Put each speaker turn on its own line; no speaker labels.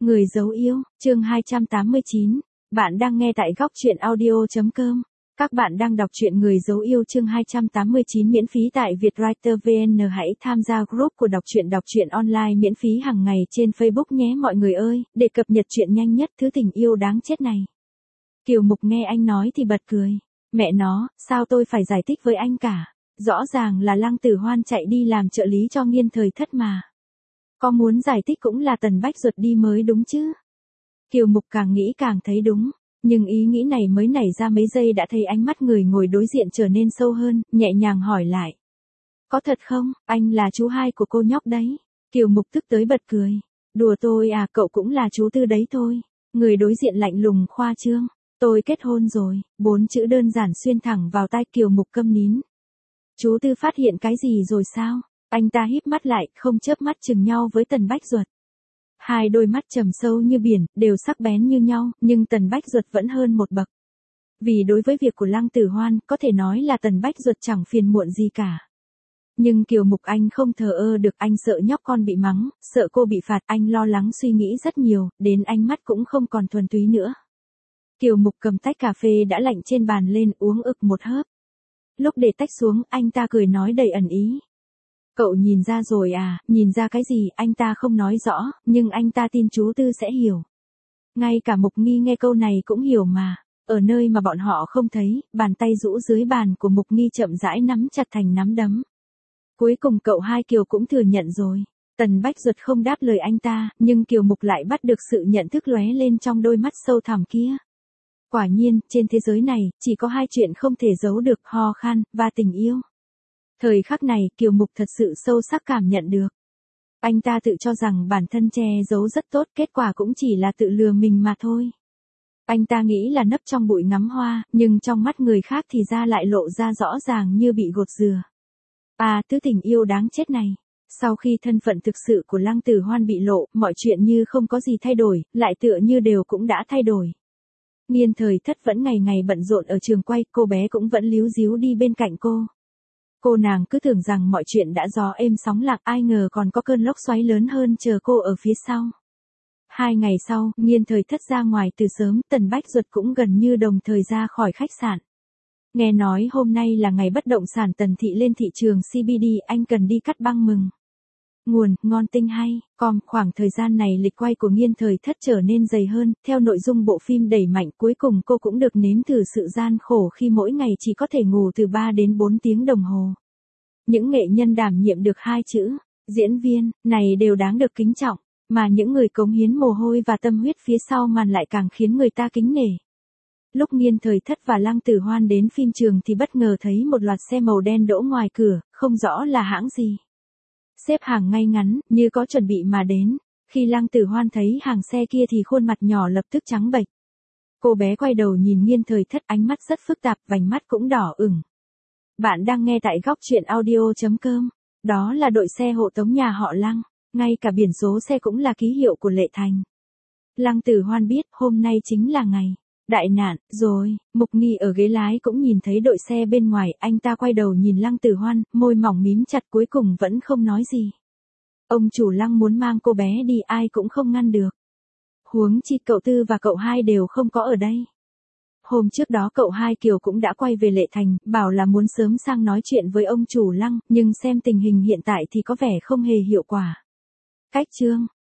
Người dấu yêu, chương 289. Bạn đang nghe tại góc truyện audio.com. Các bạn đang đọc truyện Người dấu yêu chương 289 miễn phí tại Vietwriter VN. Hãy tham gia group của đọc truyện online miễn phí hàng ngày trên Facebook nhé mọi người ơi, để cập nhật chuyện nhanh nhất thứ tình yêu đáng chết này. Kiều Mục nghe anh nói thì bật cười. Mẹ nó, sao tôi phải giải thích với anh cả? Rõ ràng là Lăng Tử Hoan chạy đi làm trợ lý cho Nghiên Thời Thất mà. Có muốn giải thích cũng là Tần Bách Duật đi mới đúng chứ. Kiều Mục càng nghĩ càng thấy đúng, nhưng ý nghĩ này mới nảy ra mấy giây đã thấy ánh mắt người ngồi đối diện trở nên sâu hơn, nhẹ nhàng hỏi lại. Có thật không, anh là chú hai của cô nhóc đấy. Kiều Mục tức tới bật cười. Đùa tôi à, cậu cũng là chú Tư đấy thôi. Người đối diện lạnh lùng khoa trương. Tôi kết hôn rồi, 4 chữ đơn giản xuyên thẳng vào tai Kiều Mục câm nín. Chú Tư phát hiện cái gì rồi sao? Anh ta híp mắt lại, không chớp mắt chừng nhau với Tần Bách Duật. Hai đôi mắt trầm sâu như biển, đều sắc bén như nhau, nhưng Tần Bách Duật vẫn hơn một bậc. Vì đối với việc của Lăng Tử Hoan, có thể nói là Tần Bách Duật chẳng phiền muộn gì cả. Nhưng Kiều Mục anh không thờ ơ được, anh sợ nhóc con bị mắng, sợ cô bị phạt, anh lo lắng suy nghĩ rất nhiều, đến ánh mắt cũng không còn thuần túy nữa. Kiều Mục cầm tách cà phê đã lạnh trên bàn lên, uống ực một hớp. Lúc để tách xuống, anh ta cười nói đầy ẩn ý. Cậu nhìn ra rồi à, nhìn ra cái gì, anh ta không nói rõ, nhưng anh ta tin chú Tư sẽ hiểu. Ngay cả Mục Nghi nghe câu này cũng hiểu mà. Ở nơi mà bọn họ không thấy, bàn tay rũ dưới bàn của Mục Nghi chậm rãi nắm chặt thành nắm đấm. Cuối cùng cậu hai Kiều cũng thừa nhận rồi. Tần Bách Duật không đáp lời anh ta, nhưng Kiều Mục lại bắt được sự nhận thức lóe lên trong đôi mắt sâu thẳm kia. Quả nhiên, trên thế giới này, chỉ có hai chuyện không thể giấu được, ho khan, và tình yêu. Thời khắc này, Kiều Mục thật sự sâu sắc cảm nhận được. Anh ta tự cho rằng bản thân che giấu rất tốt, kết quả cũng chỉ là tự lừa mình mà thôi. Anh ta nghĩ là nấp trong bụi ngắm hoa, nhưng trong mắt người khác thì ra lại lộ ra rõ ràng như bị gột dừa. À, thứ tình yêu đáng chết này. Sau khi thân phận thực sự của Lăng Tử Hoan bị lộ, mọi chuyện như không có gì thay đổi, lại tựa như đều cũng đã thay đổi. Nghiên Thời Thất vẫn ngày ngày bận rộn ở trường quay, cô bé cũng vẫn líu díu đi bên cạnh cô. Cô nàng cứ tưởng rằng mọi chuyện đã gió êm sóng lặng, ai ngờ còn có cơn lốc xoáy lớn hơn chờ cô ở phía sau. 2 ngày sau, Nghiên Thời Thất ra ngoài từ sớm, Tần Bách Duật cũng gần như đồng thời ra khỏi khách sạn. Nghe nói hôm nay là ngày bất động sản Tần Thị lên thị trường CBD, anh cần đi cắt băng mừng. Nguồn, ngon tinh hay, khoảng thời gian này lịch quay của Nghiên Thời Thất trở nên dày hơn, theo nội dung bộ phim đẩy mạnh, cuối cùng cô cũng được nếm thử sự gian khổ khi mỗi ngày chỉ có thể ngủ từ 3 đến 4 tiếng đồng hồ. Những nghệ nhân đảm nhiệm được 2 chữ, diễn viên, này đều đáng được kính trọng, mà những người cống hiến mồ hôi và tâm huyết phía sau màn lại càng khiến người ta kính nể. Lúc Nghiên Thời Thất và Lăng Tử Hoan đến phim trường thì bất ngờ thấy một loạt xe màu đen đỗ ngoài cửa, không rõ là hãng gì. Xếp hàng ngay ngắn, như có chuẩn bị mà đến. Khi Lăng Tử Hoan thấy hàng xe kia thì khuôn mặt nhỏ lập tức trắng bệch. Cô bé quay đầu nhìn Nghiên Thời Thất, ánh mắt rất phức tạp, vành mắt cũng đỏ ửng. Bạn đang nghe tại góc truyện audio.com. Đó là đội xe hộ tống nhà họ Lăng, ngay cả biển số xe cũng là ký hiệu của Lệ Thành. Lăng Tử Hoan biết hôm nay chính là ngày đại nạn rồi. Mục Nghi ở ghế lái cũng nhìn thấy đội xe bên ngoài, anh ta quay đầu nhìn Lăng Tử Hoan, môi mỏng mím chặt, cuối cùng vẫn không nói gì. Ông chủ Lăng muốn mang cô bé đi ai cũng không ngăn được. Huống chi cậu Tư và cậu hai đều không có ở đây. Hôm trước đó cậu hai Kiều cũng đã quay về Lệ Thành, bảo là muốn sớm sang nói chuyện với ông chủ Lăng, nhưng xem tình hình hiện tại thì có vẻ không hề hiệu quả. Cách chương,